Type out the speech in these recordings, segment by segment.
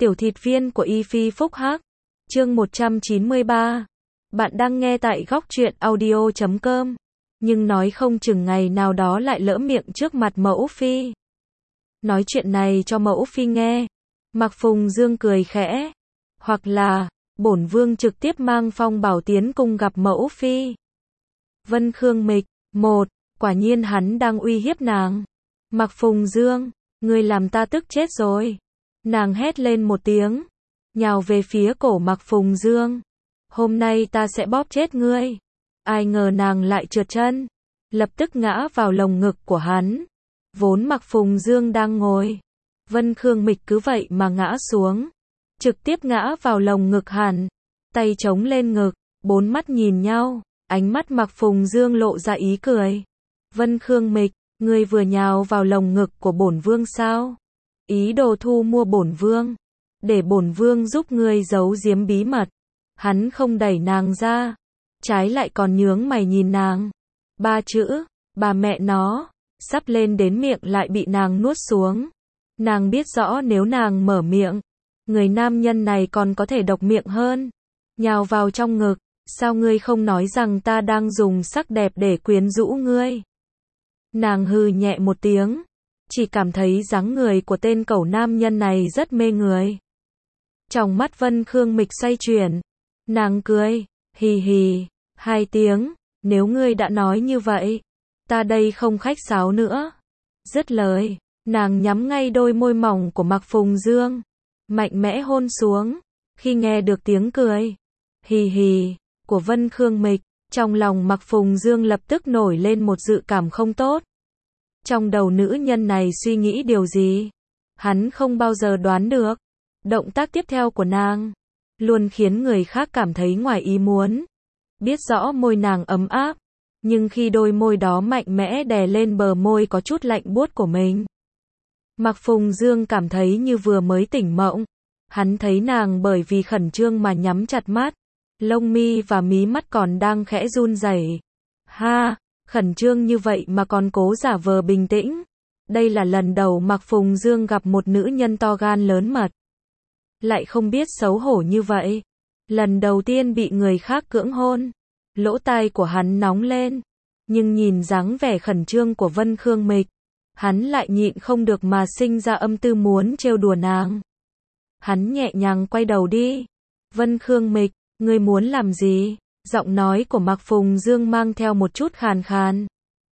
Tiểu thịt viên của Y Phi Phúc Hắc. Chương 193. Bạn đang nghe tại góc truyện audio.com. Nhưng nói không chừng ngày nào đó lại lỡ miệng trước mặt mẫu phi. Nói chuyện này cho mẫu phi nghe. Mạc Phùng Dương cười khẽ. Hoặc là, bổn vương trực tiếp mang Phong Bảo tiến cung gặp mẫu phi. Vân Khương Mịch. Quả nhiên hắn đang uy hiếp nàng. Mạc Phùng Dương, ngươi làm ta tức chết rồi. Nàng hét lên một tiếng, nhào về phía cổ Mạc Phùng Dương. Hôm nay ta sẽ bóp chết ngươi. Ai ngờ nàng lại trượt chân, lập tức ngã vào lồng ngực của hắn. Vốn Mạc Phùng Dương đang ngồi, Vân Khương Mịch cứ vậy mà ngã xuống, trực tiếp ngã vào lồng ngực hắn, tay chống lên ngực, bốn mắt nhìn nhau, ánh mắt Mạc Phùng Dương lộ ra ý cười. Vân Khương Mịch, ngươi vừa nhào vào lồng ngực của bổn vương sao? Ý đồ thu mua bổn vương, để bổn vương giúp ngươi giấu giếm bí mật. Hắn không đẩy nàng ra, trái lại còn nhướng mày nhìn nàng. Ba chữ, bà mẹ nó, sắp lên đến miệng lại bị nàng nuốt xuống. Nàng biết rõ nếu nàng mở miệng, người nam nhân này còn có thể độc miệng hơn. Nhào vào trong ngực, sao ngươi không nói rằng ta đang dùng sắc đẹp để quyến rũ ngươi? Nàng hừ nhẹ một tiếng, chỉ cảm thấy dáng người của tên cẩu nam nhân này rất mê người. Trong mắt Vân Khương Mịch xoay chuyển, nàng cười, hì hì, hai tiếng, nếu ngươi đã nói như vậy, ta đây không khách sáo nữa. Dứt lời, nàng nhắm ngay đôi môi mỏng của Mạc Phùng Dương, mạnh mẽ hôn xuống. Khi nghe được tiếng cười, hì hì, của Vân Khương Mịch, trong lòng Mạc Phùng Dương lập tức nổi lên một dự cảm không tốt. Trong đầu nữ nhân này suy nghĩ điều gì? Hắn không bao giờ đoán được. Động tác tiếp theo của nàng luôn khiến người khác cảm thấy ngoài ý muốn. Biết rõ môi nàng ấm áp, nhưng khi đôi môi đó mạnh mẽ đè lên bờ môi có chút lạnh buốt của mình, Mạc Phùng Dương cảm thấy như vừa mới tỉnh mộng. Hắn thấy nàng bởi vì khẩn trương mà nhắm chặt mắt, lông mi và mí mắt còn đang khẽ run rẩy. Ha, khẩn trương như vậy mà còn cố giả vờ bình tĩnh. Đây là lần đầu Mạc Phùng Dương gặp một nữ nhân to gan lớn mật, lại không biết xấu hổ như vậy. Lần đầu tiên bị người khác cưỡng hôn, lỗ tai của hắn nóng lên, nhưng nhìn dáng vẻ khẩn trương của Vân Khương Mịch, hắn lại nhịn không được mà sinh ra âm tư muốn trêu đùa nàng. Hắn nhẹ nhàng quay đầu đi. Vân Khương Mịch, ngươi muốn làm gì? Giọng nói của Mạc Phùng Dương mang theo một chút khàn khàn,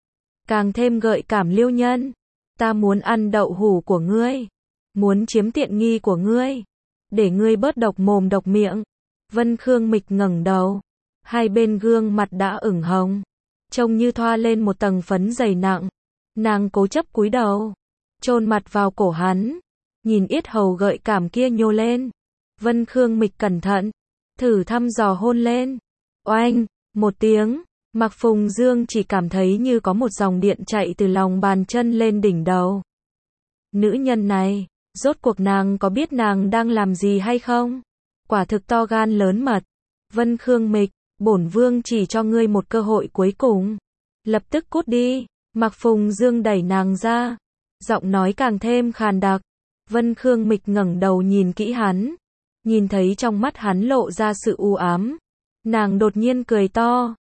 càng thêm gợi cảm liêu nhân. Ta muốn ăn đậu hũ của ngươi, muốn chiếm tiện nghi của ngươi, để ngươi bớt độc mồm độc miệng. Vân Khương Mịch ngẩng đầu, hai bên gương mặt đã ửng hồng, trông như thoa lên một tầng phấn dày nặng. Nàng cố chấp cúi đầu, chôn mặt vào cổ hắn, nhìn yết hầu gợi cảm kia nhô lên. Vân Khương Mịch cẩn thận, thử thăm dò hôn lên. Oanh, một tiếng, Mạc Phùng Dương chỉ cảm thấy như có một dòng điện chạy từ lòng bàn chân lên đỉnh đầu. Nữ nhân này, rốt cuộc nàng có biết nàng đang làm gì hay không? Quả thực to gan lớn mật. Vân Khương Mịch, bổn vương chỉ cho ngươi một cơ hội cuối cùng. Lập tức cút đi. Mạc Phùng Dương đẩy nàng ra, giọng nói càng thêm khàn đặc. Vân Khương Mịch ngẩng đầu nhìn kỹ hắn, nhìn thấy trong mắt hắn lộ ra sự u ám. Nàng đột nhiên cười to.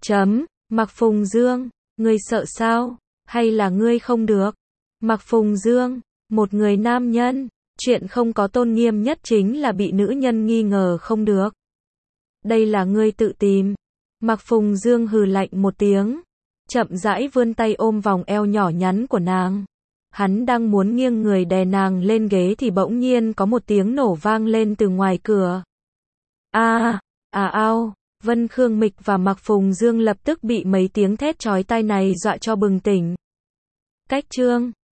Mạc Phùng Dương, ngươi sợ sao? Hay là ngươi không được? Mạc Phùng Dương, một người nam nhân, chuyện không có tôn nghiêm nhất chính là bị nữ nhân nghi ngờ không được. Đây là ngươi tự tìm. Mạc Phùng Dương hừ lạnh một tiếng, chậm rãi vươn tay ôm vòng eo nhỏ nhắn của nàng. Hắn đang muốn nghiêng người đè nàng lên ghế thì bỗng nhiên có một tiếng nổ vang lên từ ngoài cửa. Ao. Vân Khương Mịch và Mạc Phùng Dương lập tức bị mấy tiếng thét chói tai này dọa cho bừng tỉnh. Cách chương